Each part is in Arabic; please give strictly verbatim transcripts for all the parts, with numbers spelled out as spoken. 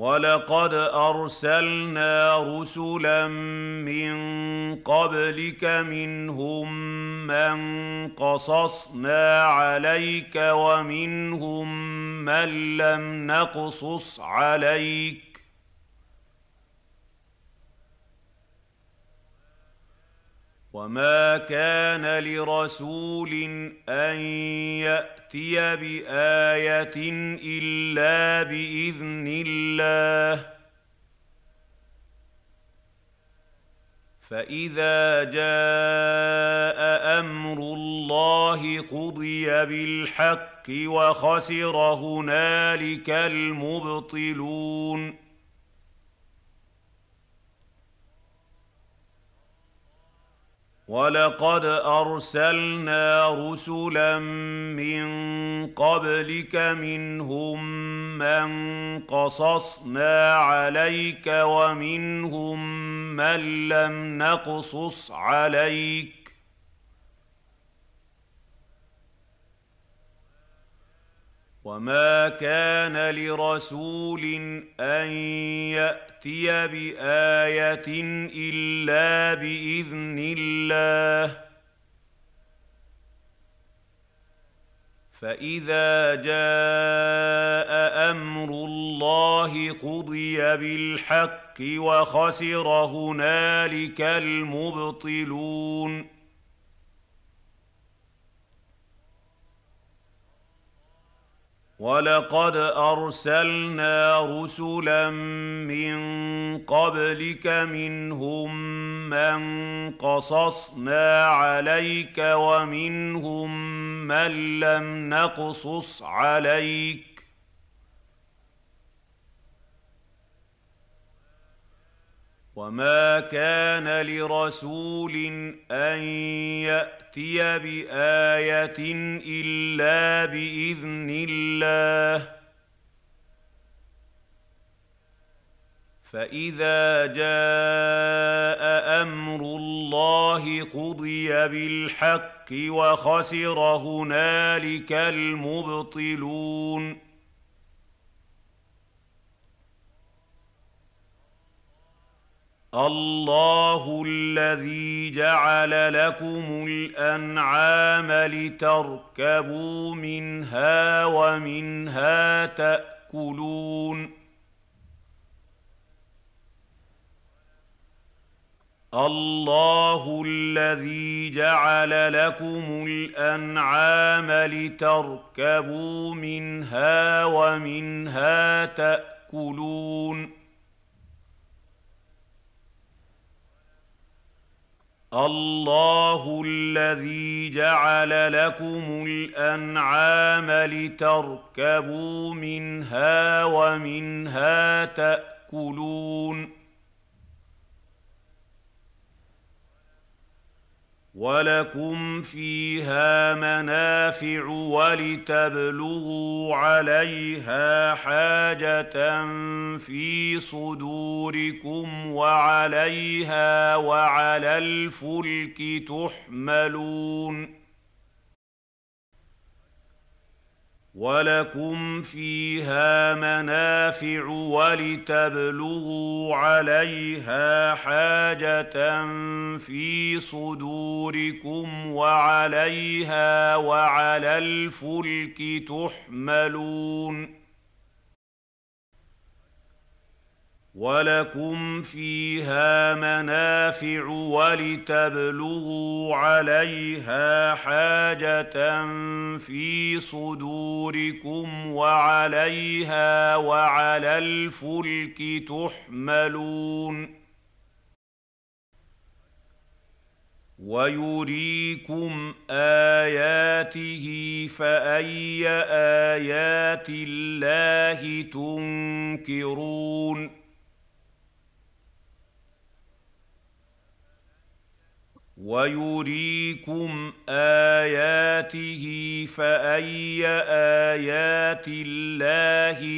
وَلَقَدْ أَرْسَلْنَا رُسُلًا مِّن قَبْلِكَ مِنْهُم مَّن قَصَصْنَا عَلَيْكَ وَمِنْهُم مَّن لَّمْ نَقْصُصْ عَلَيْكَ ۗ وَمَا كَانَ لِرَسُولٍ أَن يَأْتِيَ بِآيَةٍ إِلَّا بِإِذْنِ اللَّهِ ۚ فَإِذَا جَاءَ أَمْرُ اللَّهِ قُضِيَ بِالْحَقِّ وَخَسِرَ هُنَالِكَ الْمُبْطِلُونَ. وَلَقَدْ أَرْسَلْنَا رُسُلًا مِّن قَبْلِكَ مِنْهُم مَّن قَصَصْنَا عَلَيْكَ وَمِنْهُم مَّن لَّمْ نَقْصُصْ عَلَيْكَ ۗ وَمَا كَانَ لِرَسُولٍ أَن يَأْتِيَ بِآيَةٍ إِلَّا بِإِذْنِ اللَّهِ ۚ فَإِذَا جَاءَ أَمْرُ اللَّهِ قُضِيَ بِالْحَقِّ وَخَسِرَ هُنَالِكَ الْمُبْطِلُونَ. وَلَقَدْ أَرْسَلْنَا رُسُلًا مِّن قَبْلِكَ مِنْهُم مَّن قَصَصْنَا عَلَيْكَ وَمِنْهُم مَّن لَّمْ نَقْصُصْ عَلَيْكَ ۗ وَمَا كَانَ لِرَسُولٍ أَن يَأْتِيَ بِآيَةٍ إِلَّا بِإِذْنِ اللَّهِ ۚ فَإِذَا جَاءَ أَمْرُ اللَّهِ قُضِيَ بِالْحَقِّ وَخَسِرَ هُنَالِكَ الْمُبْطِلُونَ. اللَّهُ الَّذِي جَعَلَ لَكُمُ الْأَنْعَامَ لِتَرْكَبُوا مِنْهَا وَمِنْهَا تَأْكُلُونَ. اللَّهُ الَّذِي جَعَلَ لَكُمُ الْأَنْعَامَ لِتَرْكَبُوا مِنْهَا وَمِنْهَا تَأْكُلُونَ. اللَّهُ الَّذِي جَعَلَ لَكُمُ الْأَنْعَامَ لِتَرْكَبُوا مِنْهَا وَمِنْهَا تَأْكُلُونَ. وَلَكُمْ فِيهَا مَنَافِعُ وَلِتَبْلُغُوا عَلَيْهَا حَاجَةً فِي صُدُورِكُمْ وَعَلَيْهَا وَعَلَى الْفُلْكِ تُحْمَلُونَ. وَلَكُمْ فِيهَا مَنَافِعُ وَلِتَبْلُغُوا عَلَيْهَا حَاجَةً فِي صُدُورِكُمْ وَعَلَيْهَا وَعَلَى الْفُلْكِ تُحْمَلُونَ. وَلَكُمْ فِيهَا مَنَافِعُ وَلِتَبْلُغُوا عَلَيْهَا حَاجَةً فِي صُدُورِكُمْ وَعَلَيْهَا وَعَلَى الْفُلْكِ تُحْمَلُونَ. وَيُرِيكُمْ آيَاتِهِ فَأَيَّ آيَاتِ اللَّهِ تُنكِرُونَ. وَيُرِيكُمْ آيَاتِهِ فَأَيَّ آيَاتِ اللَّهِ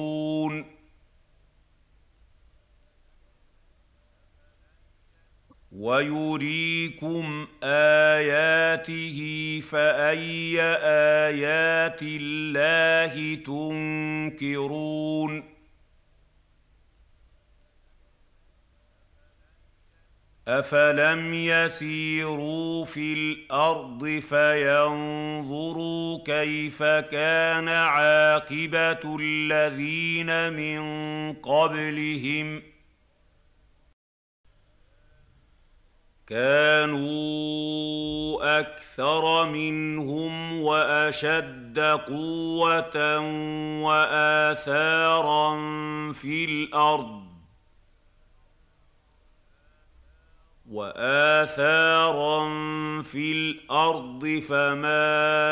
تُنكِرُونَ. ويريكم آياته فأي آيات الله تنكرون أفلم يسيروا في الأرض فينظروا كيف كان عاقبة الذين من قبلهم كانوا أكثر منهم وأشد قوة وآثارا في الأرض وآثارا في الأرض فما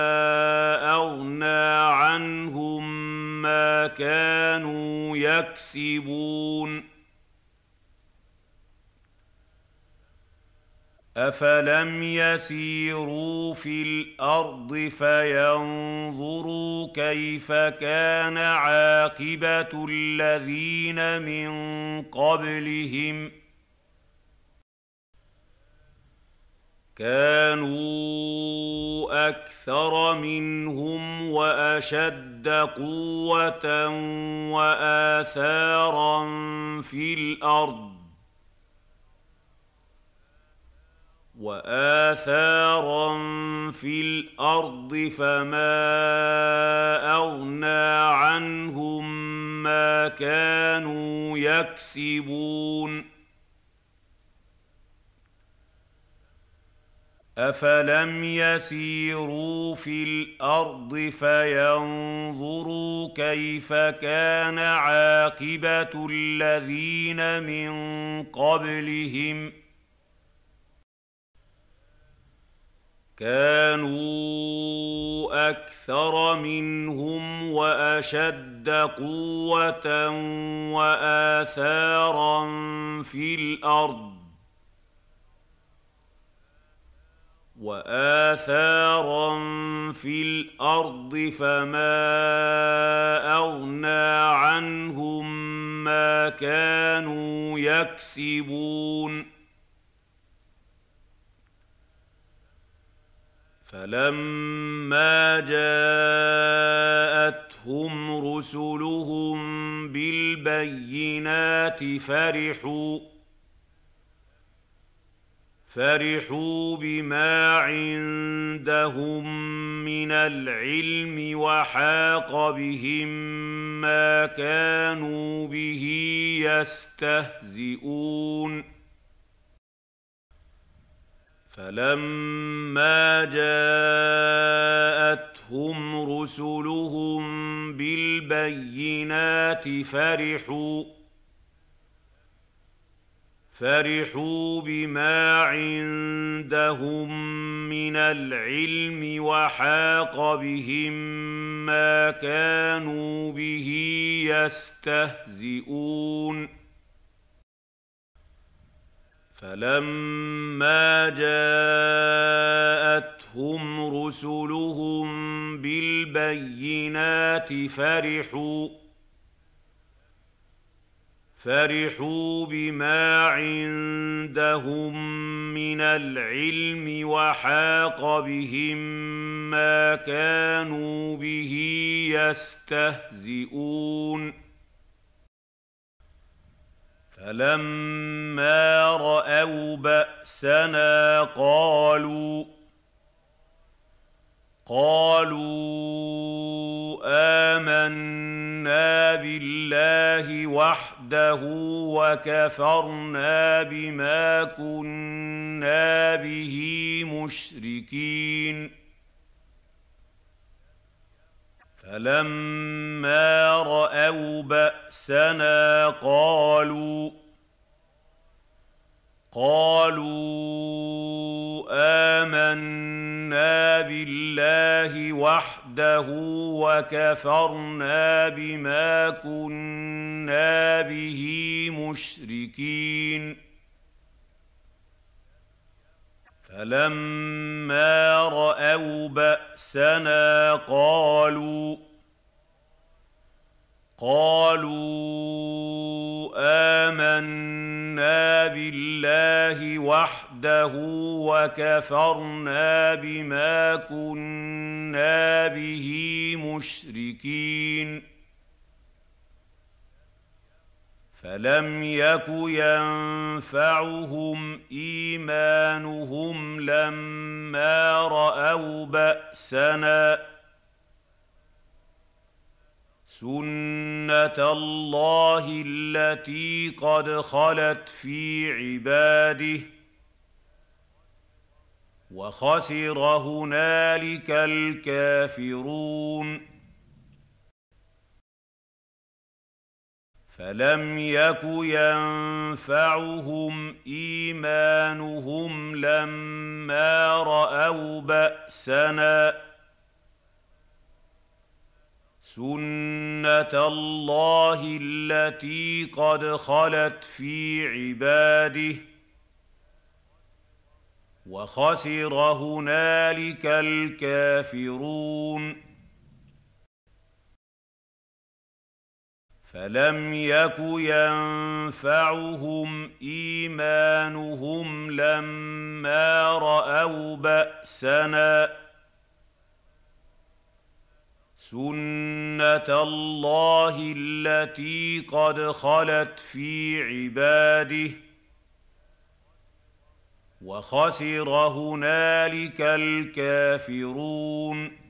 أغنى عنهم ما كانوا يكسبون أفلم يسيروا في الأرض فينظروا كيف كان عاقبة الذين من قبلهم كانوا أكثر منهم وأشد قوة وآثارا في الأرض وآثارا في الأرض فما أغنى عنهم ما كانوا يكسبون أفلم يسيروا في الأرض فينظروا كيف كان عاقبة الذين من قبلهم كانوا أكثر منهم وأشد قوة وآثارا في الأرض وآثارا في الأرض فما أغنى عنهم ما كانوا يكسبون فلما جاءتهم رسلهم بالبينات فرحوا فرحوا بما عندهم من العلم وحاق بهم ما كانوا به يستهزئون فلما جاءتهم رسلهم بالبينات فرحوا فرحوا بما عندهم من العلم وحاق بهم ما كانوا به يستهزئون فلما جاءتهم رسلهم بالبينات فرحوا فرحوا بما عندهم من العلم وحاق بهم ما كانوا به يستهزئون فلما رأوا بأسنا قالوا قالوا آمنا بالله وحده وكفرنا بما كنا به مشركين فلما رأوا بأسنا قالوا قالوا آمنا بالله وحده وكفرنا بما كنا به مشركين فلما رأوا بأسنا قالوا قالوا آمنا بالله وحده وكفرنا بما كنا به مشركين فلم يك ينفعهم إيمانهم لما رأوا بأسنا سنة الله التي قد خلت في عباده وخسر هنالك الكافرون فلم يك ينفعهم إيمانهم لما رأوا بأسنا سنة الله التي قد خلت في عباده وخسر هنالك الكافرون فلم يك ينفعهم إيمانهم لما رأوا بأسنا سنة الله التي قد خلت في عباده وخسر هنالك الكافرون